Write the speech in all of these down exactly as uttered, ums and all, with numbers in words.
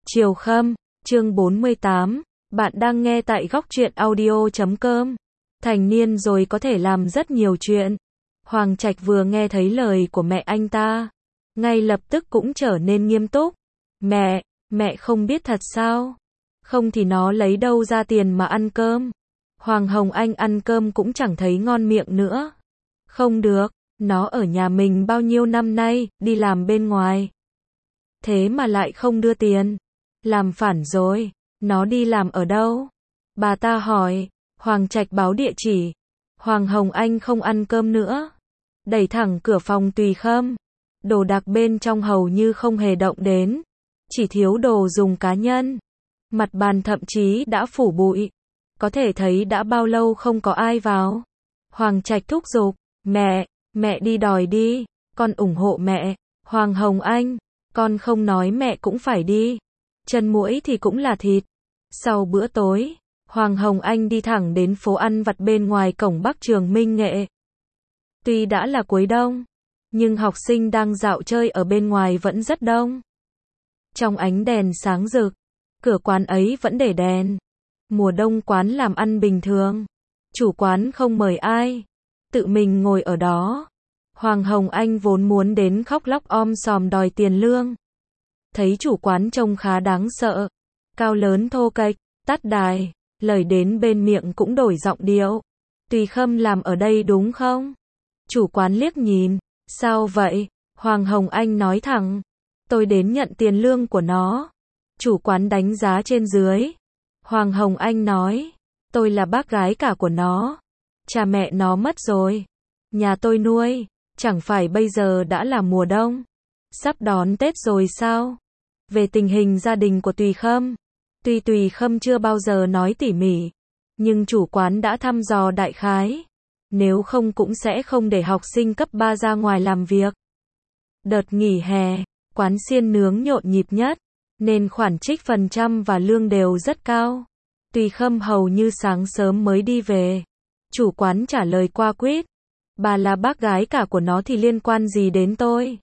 Chiều Khâm, chương bốn mươi tám, bạn đang nghe tại góc truyện audio chấm com. Thành niên rồi có thể làm rất nhiều chuyện. Hoàng Trạch vừa nghe thấy lời của mẹ anh ta, ngay lập tức cũng trở nên nghiêm túc. Mẹ, mẹ không biết thật sao? Không thì nó lấy đâu ra tiền mà ăn cơm? Hoàng Hồng Anh ăn cơm cũng chẳng thấy ngon miệng nữa. Không được, nó ở nhà mình bao nhiêu năm nay, đi làm bên ngoài. Thế mà lại không đưa tiền. Làm phản rồi, nó đi làm ở đâu? Bà ta hỏi. Hoàng Trạch báo địa chỉ. Hoàng Hồng Anh không ăn cơm nữa, đẩy thẳng cửa phòng Tùy Khâm. Đồ đạc bên trong hầu như không hề động đến, chỉ thiếu đồ dùng cá nhân. Mặt bàn thậm chí đã phủ bụi, có thể thấy đã bao lâu không có ai vào. Hoàng Trạch thúc giục, mẹ, mẹ đi đòi đi, con ủng hộ mẹ. Hoàng Hồng Anh, con không nói mẹ cũng phải đi. Chân muỗi thì cũng là thịt. Sau bữa tối, Hoàng Hồng Anh đi thẳng đến phố ăn vặt bên ngoài cổng Bắc Trường Minh Nghệ. Tuy đã là cuối đông, nhưng học sinh đang dạo chơi ở bên ngoài vẫn rất đông. Trong ánh đèn sáng rực, cửa quán ấy vẫn để đèn. Mùa đông quán làm ăn bình thường, chủ quán không mời ai, tự mình ngồi ở đó. Hoàng Hồng Anh vốn muốn đến khóc lóc om sòm đòi tiền lương. Thấy chủ quán trông khá đáng sợ, cao lớn thô kệch, tát đài, lời đến bên miệng cũng đổi giọng điệu. Tùy Khâm làm ở đây đúng không? Chủ quán liếc nhìn, sao vậy? Hoàng Hồng Anh nói thẳng, tôi đến nhận tiền lương của nó. Chủ quán đánh giá trên dưới. Hoàng Hồng Anh nói, tôi là bác gái cả của nó. Cha mẹ nó mất rồi, nhà tôi nuôi. Chẳng phải bây giờ đã là mùa đông, sắp đón Tết rồi sao? Về tình hình gia đình của Tùy Khâm, tuy Tùy Khâm chưa bao giờ nói tỉ mỉ, nhưng chủ quán đã thăm dò đại khái. Nếu không cũng sẽ không để học sinh cấp ba ra ngoài làm việc. Đợt nghỉ hè, quán xiên nướng nhộn nhịp nhất, nên khoản trích phần trăm và lương đều rất cao. Tùy Khâm hầu như sáng sớm mới đi về. Chủ quán trả lời qua quýt, bà là bác gái cả của nó thì liên quan gì đến tôi?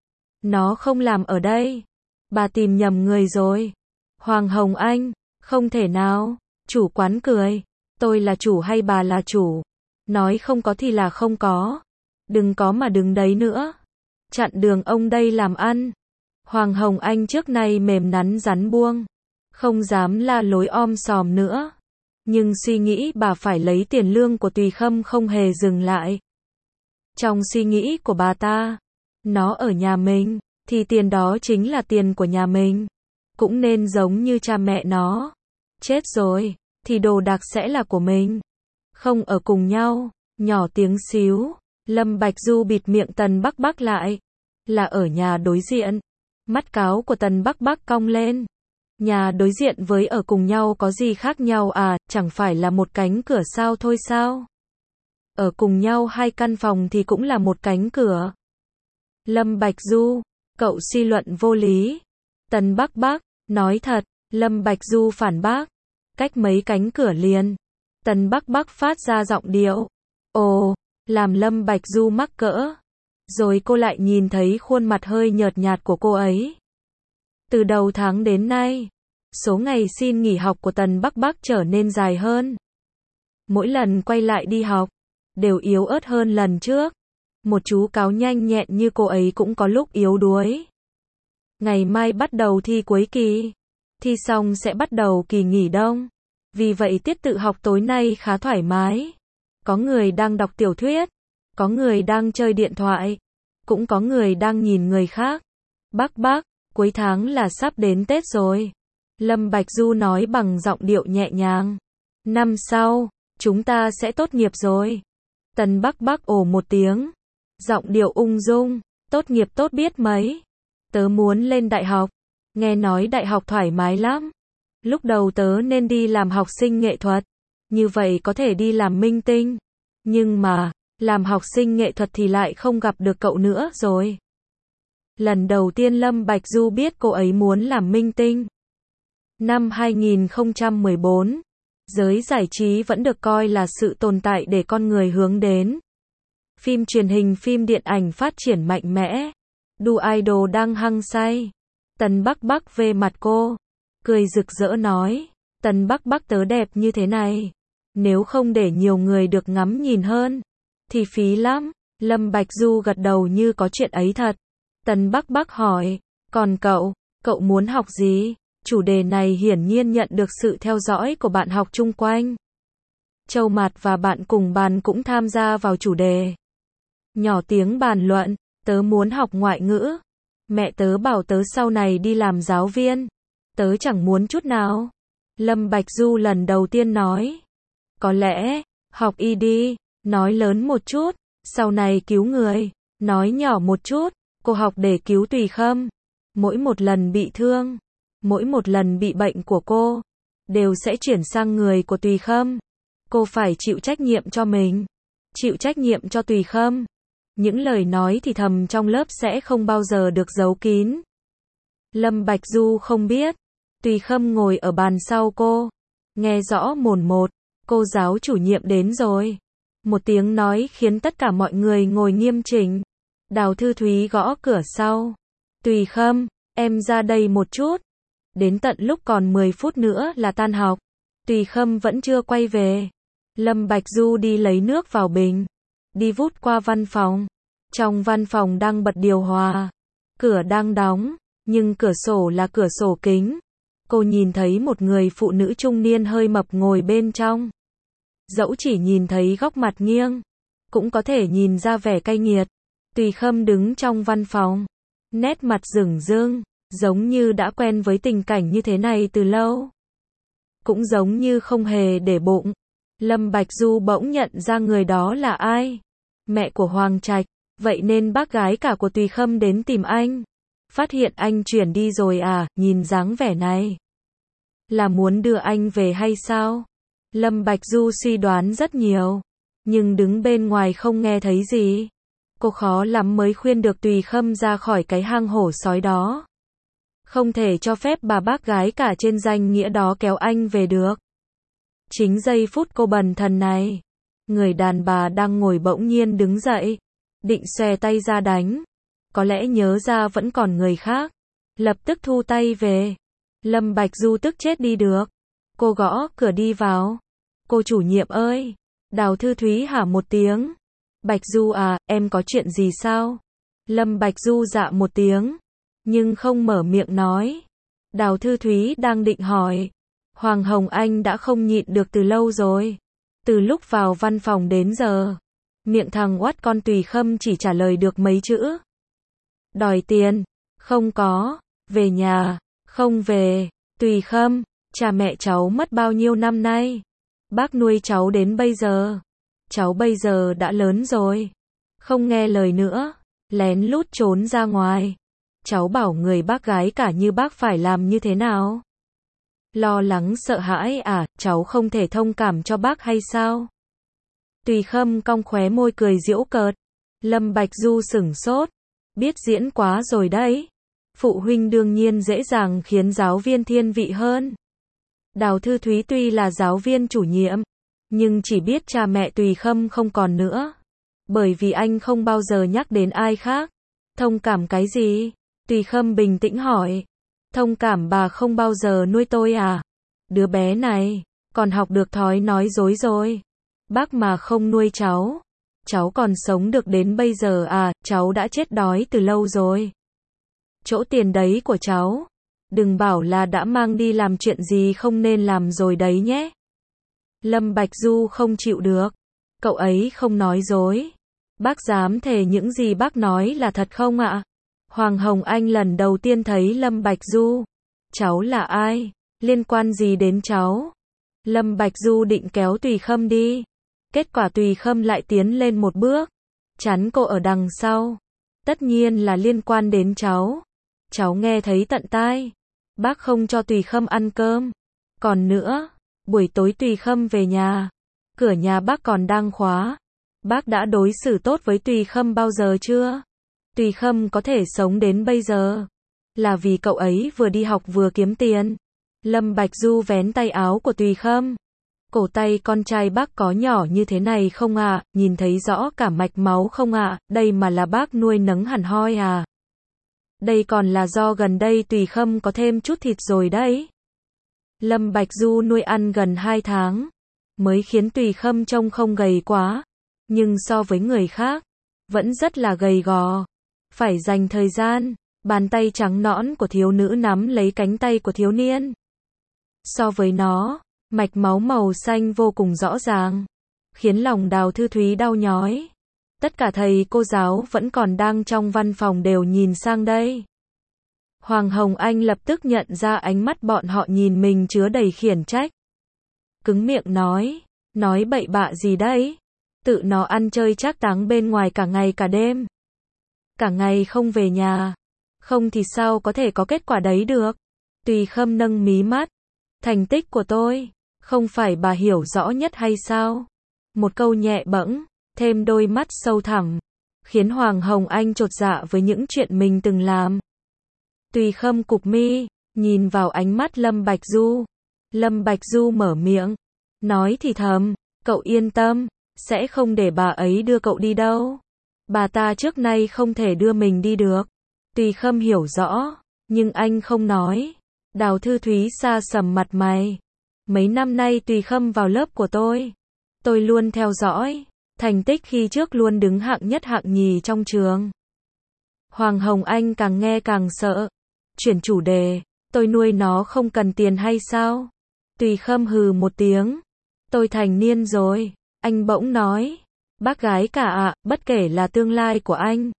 Nó không làm ở đây. Bà tìm nhầm người rồi. Hoàng Hồng Anh, không thể nào. Chủ quán cười, tôi là chủ hay bà là chủ? Nói không có thì là không có. Đừng có mà đứng đấy nữa. Chặn đường ông đây làm ăn. Hoàng Hồng Anh trước nay mềm nắn rắn buông, không dám la lối om sòm nữa. Nhưng suy nghĩ bà phải lấy tiền lương của Tùy Khâm không hề dừng lại. Trong suy nghĩ của bà ta, nó ở nhà mình, thì tiền đó chính là tiền của nhà mình. Cũng nên giống như cha mẹ nó. Chết rồi, thì đồ đạc sẽ là của mình. Không ở cùng nhau. Nhỏ tiếng xíu, Lâm Bạch Du bịt miệng Tần Bắc Bắc lại. Là ở nhà đối diện. Mắt cáo của Tần Bắc Bắc cong lên. Nhà đối diện với ở cùng nhau có gì khác nhau à, chẳng phải là một cánh cửa sao thôi sao? Ở cùng nhau hai căn phòng thì cũng là một cánh cửa. Lâm Bạch Du, cậu suy luận vô lý. Tần Bắc Bắc, nói thật. Lâm Bạch Du phản bác. Cách mấy cánh cửa liền. Tần Bắc Bắc phát ra giọng điệu. Ồ, làm Lâm Bạch Du mắc cỡ. Rồi cô lại nhìn thấy khuôn mặt hơi nhợt nhạt của cô ấy. Từ đầu tháng đến nay, số ngày xin nghỉ học của Tần Bắc Bắc trở nên dài hơn. Mỗi lần quay lại đi học, đều yếu ớt hơn lần trước. Một chú cáo nhanh nhẹn như cô ấy cũng có lúc yếu đuối. Ngày mai bắt đầu thi cuối kỳ. Thi xong sẽ bắt đầu kỳ nghỉ đông. Vì vậy tiết tự học tối nay khá thoải mái. Có người đang đọc tiểu thuyết, có người đang chơi điện thoại, cũng có người đang nhìn người khác. Bác bác, cuối tháng là sắp đến Tết rồi. Lâm Bạch Du nói bằng giọng điệu nhẹ nhàng. Năm sau, chúng ta sẽ tốt nghiệp rồi. Tần Bắc Bắc ồ một tiếng. Giọng điệu ung dung. Tốt nghiệp tốt biết mấy. Tớ muốn lên đại học. Nghe nói đại học thoải mái lắm. Lúc đầu tớ nên đi làm học sinh nghệ thuật. Như vậy có thể đi làm minh tinh. Nhưng mà, làm học sinh nghệ thuật thì lại không gặp được cậu nữa rồi. Lần đầu tiên Lâm Bạch Du biết cô ấy muốn làm minh tinh. Năm hai nghìn không trăm mười bốn, giới giải trí vẫn được coi là sự tồn tại để con người hướng đến. Phim truyền hình, phim điện ảnh phát triển mạnh mẽ. Đu idol đang hăng say. Tần Bắc Bắc về mặt cô. cười rực rỡ nói, Tần Bắc Bắc tớ đẹp như thế này, nếu không để nhiều người được ngắm nhìn hơn, thì phí lắm. Lâm Bạch Du gật đầu như có chuyện ấy thật. Tần Bắc Bắc hỏi, còn cậu, cậu muốn học gì? Chủ đề này hiển nhiên nhận được sự theo dõi của bạn học chung quanh. Châu Mạt và bạn cùng bàn cũng tham gia vào chủ đề. Nhỏ tiếng bàn luận, tớ muốn học ngoại ngữ. Mẹ tớ bảo tớ sau này đi làm giáo viên. Tớ chẳng muốn chút nào. Lâm Bạch Du lần đầu tiên nói, có lẽ, học y đi, nói lớn một chút, sau này cứu người, nói nhỏ một chút, cô học để cứu Tùy Khâm. Mỗi một lần bị thương, mỗi một lần bị bệnh của cô, đều sẽ chuyển sang người của Tùy Khâm. Cô phải chịu trách nhiệm cho mình, chịu trách nhiệm cho Tùy Khâm. Những lời nói thì thầm trong lớp sẽ không bao giờ được giấu kín. Lâm Bạch Du không biết, Tùy Khâm ngồi ở bàn sau cô, nghe rõ mồn một, cô giáo chủ nhiệm đến rồi. Một tiếng nói khiến tất cả mọi người ngồi nghiêm chỉnh. Đào Thư Thúy gõ cửa sau. Tùy Khâm, em ra đây một chút. Đến tận lúc còn mười phút nữa là tan học, Tùy Khâm vẫn chưa quay về. Lâm Bạch Du đi lấy nước vào bình, đi vút qua văn phòng. Trong văn phòng đang bật điều hòa, cửa đang đóng, nhưng cửa sổ là cửa sổ kính. Cô nhìn thấy một người phụ nữ trung niên hơi mập ngồi bên trong. Dẫu chỉ nhìn thấy góc mặt nghiêng, cũng có thể nhìn ra vẻ cay nghiệt. Tùy Khâm đứng trong văn phòng, nét mặt rửng rưng, giống như đã quen với tình cảnh như thế này từ lâu. Cũng giống như không hề để bụng. Lâm Bạch Du bỗng nhận ra người đó là ai. Mẹ của Hoàng Trạch, vậy nên bác gái cả của Tùy Khâm đến tìm anh. Phát hiện anh chuyển đi rồi à, nhìn dáng vẻ này. Là muốn đưa anh về hay sao? Lâm Bạch Du suy đoán rất nhiều, nhưng đứng bên ngoài không nghe thấy gì. Cô khó lắm mới khuyên được Tùy Khâm ra khỏi cái hang hổ sói đó. Không thể cho phép bà bác gái cả trên danh nghĩa đó kéo anh về được. Chính giây phút cô bần thần này, người đàn bà đang ngồi bỗng nhiên đứng dậy, định xòe tay ra đánh. Có lẽ nhớ ra vẫn còn người khác, lập tức thu tay về. Lâm Bạch Du tức chết đi được. Cô gõ cửa đi vào. Cô chủ nhiệm ơi. Đào Thư Thúy hả một tiếng. Bạch Du à, em có chuyện gì sao? Lâm Bạch Du dạ một tiếng, nhưng không mở miệng nói. Đào Thư Thúy đang định hỏi. Hoàng Hồng Anh đã không nhịn được từ lâu rồi. Từ lúc vào văn phòng đến giờ, miệng thằng oắt con Tùy Khâm chỉ trả lời được mấy chữ. Đòi tiền, không có, về nhà, không về. Tùy Khâm, cha mẹ cháu mất bao nhiêu năm nay? Bác nuôi cháu đến bây giờ. Cháu bây giờ đã lớn rồi, không nghe lời nữa, lén lút trốn ra ngoài. Cháu bảo người bác gái cả như bác phải làm như thế nào? Lo lắng sợ hãi à, cháu không thể thông cảm cho bác hay sao? Tùy Khâm cong khóe môi cười giễu cợt. Lâm Bạch Du sửng sốt, biết diễn quá rồi đấy. Phụ huynh đương nhiên dễ dàng khiến giáo viên thiên vị hơn. Đào Thư Thúy tuy là giáo viên chủ nhiệm, nhưng chỉ biết cha mẹ Tùy Khâm không còn nữa. Bởi vì anh không bao giờ nhắc đến ai khác. Thông cảm cái gì? Tùy Khâm bình tĩnh hỏi. Thông cảm bà không bao giờ nuôi tôi à? Đứa bé này, còn học được thói nói dối rồi. Bác mà không nuôi cháu, cháu còn sống được đến bây giờ à? Cháu đã chết đói từ lâu rồi. Chỗ tiền đấy của cháu, đừng bảo là đã mang đi làm chuyện gì không nên làm rồi đấy nhé. Lâm Bạch Du không chịu được. Cậu ấy không nói dối. Bác dám thề những gì bác nói là thật không ạ? Hoàng Hồng Anh lần đầu tiên thấy Lâm Bạch Du. Cháu là ai? Liên quan gì đến cháu? Lâm Bạch Du định kéo Tùy Khâm đi. Kết quả Tùy Khâm lại tiến lên một bước, chắn cô ở đằng sau. Tất nhiên là liên quan đến cháu. Cháu nghe thấy tận tai. Bác không cho Tùy Khâm ăn cơm. Còn nữa, buổi tối Tùy Khâm về nhà, cửa nhà bác còn đang khóa. Bác đã đối xử tốt với Tùy Khâm bao giờ chưa? Tùy Khâm có thể sống đến bây giờ là vì cậu ấy vừa đi học vừa kiếm tiền. Lâm Bạch Du vén tay áo của Tùy Khâm. Cổ tay con trai bác có nhỏ như thế này không ạ? À? Nhìn thấy rõ cả mạch máu không ạ? À? Đây mà là bác nuôi nấng hẳn hoi à? Đây còn là do gần đây Tùy Khâm có thêm chút thịt rồi đấy. Lâm Bạch Du nuôi ăn gần hai tháng, mới khiến Tùy Khâm trông không gầy quá, nhưng so với người khác, vẫn rất là gầy gò. Phải dành thời gian, bàn tay trắng nõn của thiếu nữ nắm lấy cánh tay của thiếu niên. So với nó, mạch máu màu xanh vô cùng rõ ràng, khiến lòng Đào Thư Thúy đau nhói. Tất cả thầy cô giáo vẫn còn đang trong văn phòng đều nhìn sang đây. Hoàng Hồng Anh lập tức nhận ra ánh mắt bọn họ nhìn mình chứa đầy khiển trách. Cứng miệng nói, nói bậy bạ gì đấy? Tự nó ăn chơi trác táng bên ngoài cả ngày cả đêm. Cả ngày không về nhà. Không thì sao có thể có kết quả đấy được? Tùy Khâm nâng mí mắt. Thành tích của tôi, không phải bà hiểu rõ nhất hay sao? Một câu nhẹ bẫng, thêm đôi mắt sâu thẳm, khiến Hoàng Hồng Anh chột dạ với những chuyện mình từng làm. Tùy Khâm cụp mi, nhìn vào ánh mắt Lâm Bạch Du. Lâm Bạch Du mở miệng, nói thì thầm, cậu yên tâm, sẽ không để bà ấy đưa cậu đi đâu. Bà ta trước nay không thể đưa mình đi được. Tùy Khâm hiểu rõ, nhưng anh không nói. Đào Thư Thúy sa sầm mặt mày. Mấy năm nay Tùy Khâm vào lớp của tôi. Tôi luôn theo dõi. Thành tích khi trước luôn đứng hạng nhất hạng nhì trong trường. Hoàng Hồng Anh càng nghe càng sợ. Chuyển chủ đề. Tôi nuôi nó không cần tiền hay sao? Tùy Khâm hừ một tiếng. Tôi thành niên rồi. Anh bỗng nói. Bác gái cả ạ, bất kể là tương lai của anh,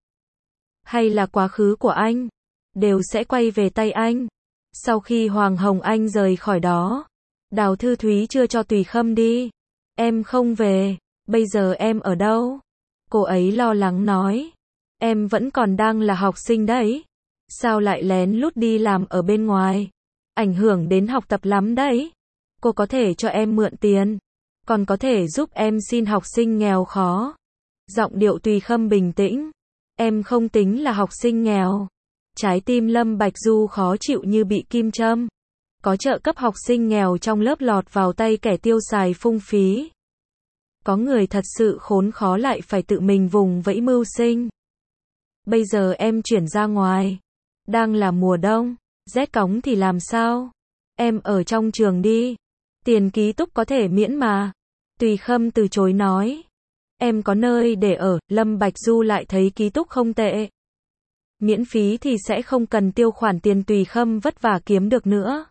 hay là quá khứ của anh, đều sẽ quay về tay anh. Sau khi Hoàng Hồng Anh rời khỏi đó, Đào Thư Thúy chưa cho Tùy Khâm đi. Em không về, bây giờ em ở đâu? Cô ấy lo lắng nói. Em vẫn còn đang là học sinh đấy. Sao lại lén lút đi làm ở bên ngoài? Ảnh hưởng đến học tập lắm đấy. Cô có thể cho em mượn tiền, còn có thể giúp em xin học sinh nghèo khó. Giọng điệu Tùy Khâm bình tĩnh. Em không tính là học sinh nghèo. Trái tim Lâm Bạch Du khó chịu như bị kim châm. Có trợ cấp học sinh nghèo trong lớp lọt vào tay kẻ tiêu xài phung phí. Có người thật sự khốn khó lại phải tự mình vùng vẫy mưu sinh. Bây giờ em chuyển ra ngoài. Đang là mùa đông, rét cóng thì làm sao? Em ở trong trường đi. Tiền ký túc có thể miễn mà. Tùy Khâm từ chối nói. Em có nơi để ở. Lâm Bạch Du lại thấy ký túc không tệ. Miễn phí thì sẽ không cần tiêu khoản tiền Tùy Khâm vất vả kiếm được nữa.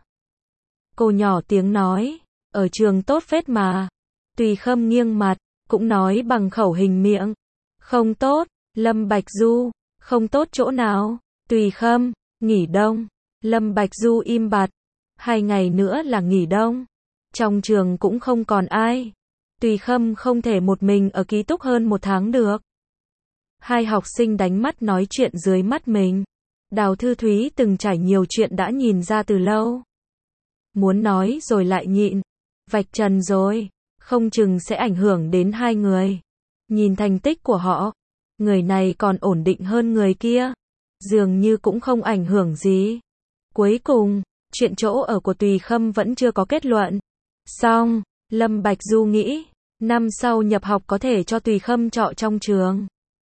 Cô nhỏ tiếng nói. Ở trường tốt phết mà. Tùy Khâm nghiêng mặt, cũng nói bằng khẩu hình miệng. Không tốt. Lâm Bạch Du. Không tốt chỗ nào? Tùy Khâm. Nghỉ đông. Lâm Bạch Du im bặt. Hai ngày nữa là nghỉ đông. Trong trường cũng không còn ai. Tùy Khâm không thể một mình ở ký túc hơn một tháng được. Hai học sinh đánh mắt nói chuyện dưới mắt mình. Đào Thư Thúy từng trải nhiều chuyện đã nhìn ra từ lâu. Muốn nói rồi lại nhịn. Vạch trần rồi, không chừng sẽ ảnh hưởng đến hai người. Nhìn thành tích của họ, người này còn ổn định hơn người kia. Dường như cũng không ảnh hưởng gì. Cuối cùng, chuyện chỗ ở của Tùy Khâm vẫn chưa có kết luận. Xong, Lâm Bạch Du nghĩ, năm sau nhập học có thể cho Tùy Khâm trọ trong trường.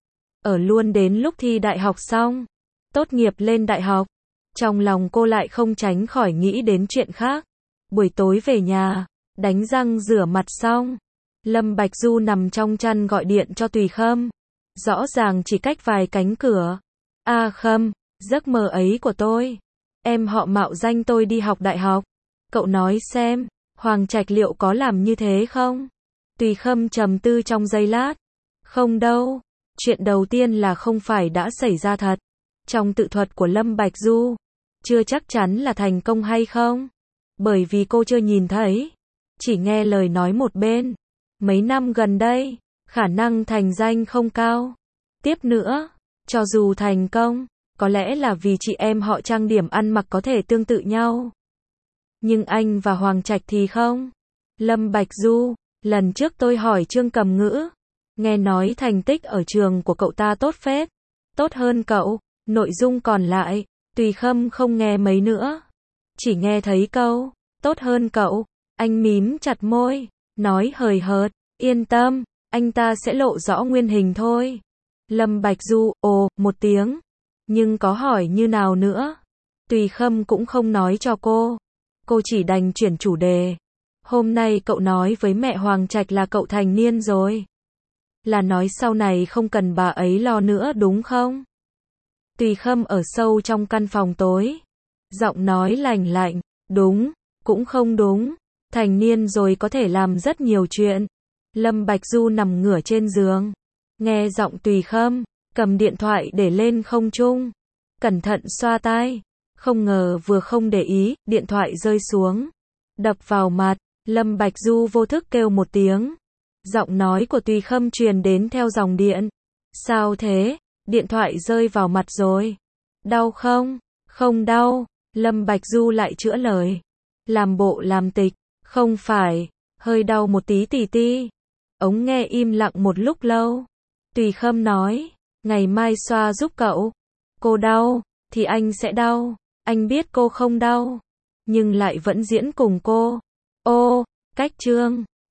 Ở luôn đến lúc thi đại học xong, tốt nghiệp lên đại học. Trong lòng cô lại không tránh khỏi nghĩ đến chuyện khác. Buổi tối về nhà, đánh răng rửa mặt xong, Lâm Bạch Du nằm trong chăn gọi điện cho Tùy Khâm. Rõ ràng chỉ cách vài cánh cửa. A Khâm, giấc mơ ấy của tôi. Em họ mạo danh tôi đi học đại học. Cậu nói xem, Hoàng Trạch liệu có làm như thế không? Tùy Khâm trầm tư trong giây lát. Không đâu. Chuyện đầu tiên là không phải đã xảy ra thật. Trong tự thuật của Lâm Bạch Du, chưa chắc chắn là thành công hay không. Bởi vì cô chưa nhìn thấy, chỉ nghe lời nói một bên. Mấy năm gần đây, khả năng thành danh không cao. Tiếp nữa, cho dù thành công, có lẽ là vì chị em họ trang điểm ăn mặc có thể tương tự nhau. Nhưng anh và Hoàng Trạch thì không. Lâm Bạch Du, lần trước tôi hỏi Trương Cầm Ngữ, nghe nói thành tích ở trường của cậu ta tốt phết. Tốt hơn cậu. Nội dung còn lại, Tùy Khâm không nghe mấy nữa. Chỉ nghe thấy câu, tốt hơn cậu. Anh mím chặt môi, nói hời hợt, yên tâm, anh ta sẽ lộ rõ nguyên hình thôi. Lâm Bạch Du, ồ, một tiếng. Nhưng có hỏi như nào nữa? Tùy Khâm cũng không nói cho cô. Cô chỉ đành chuyển chủ đề. Hôm nay cậu nói với mẹ Hoàng Trạch là cậu thành niên rồi. Là nói sau này không cần bà ấy lo nữa đúng không? Tùy Khâm ở sâu trong căn phòng tối. Giọng nói lành lạnh. Đúng, cũng không đúng. Thành niên rồi có thể làm rất nhiều chuyện. Lâm Bạch Du nằm ngửa trên giường. Nghe giọng Tùy Khâm, cầm điện thoại để lên không trung. Cẩn thận xoa tai. Không ngờ vừa không để ý, điện thoại rơi xuống. Đập vào mặt, Lâm Bạch Du vô thức kêu một tiếng. Giọng nói của Tùy Khâm truyền đến theo dòng điện. Sao thế? Điện thoại rơi vào mặt rồi. Đau không? Không đau. Lâm Bạch Du lại chữa lời. Làm bộ làm tịch. Không phải. Hơi đau một tí tì ti. Ống nghe im lặng một lúc lâu. Tùy Khâm nói. Ngày mai xoa giúp cậu. Cô đau. Thì anh sẽ đau. Anh biết cô không đau. Nhưng lại vẫn diễn cùng cô. Ô, cách chương.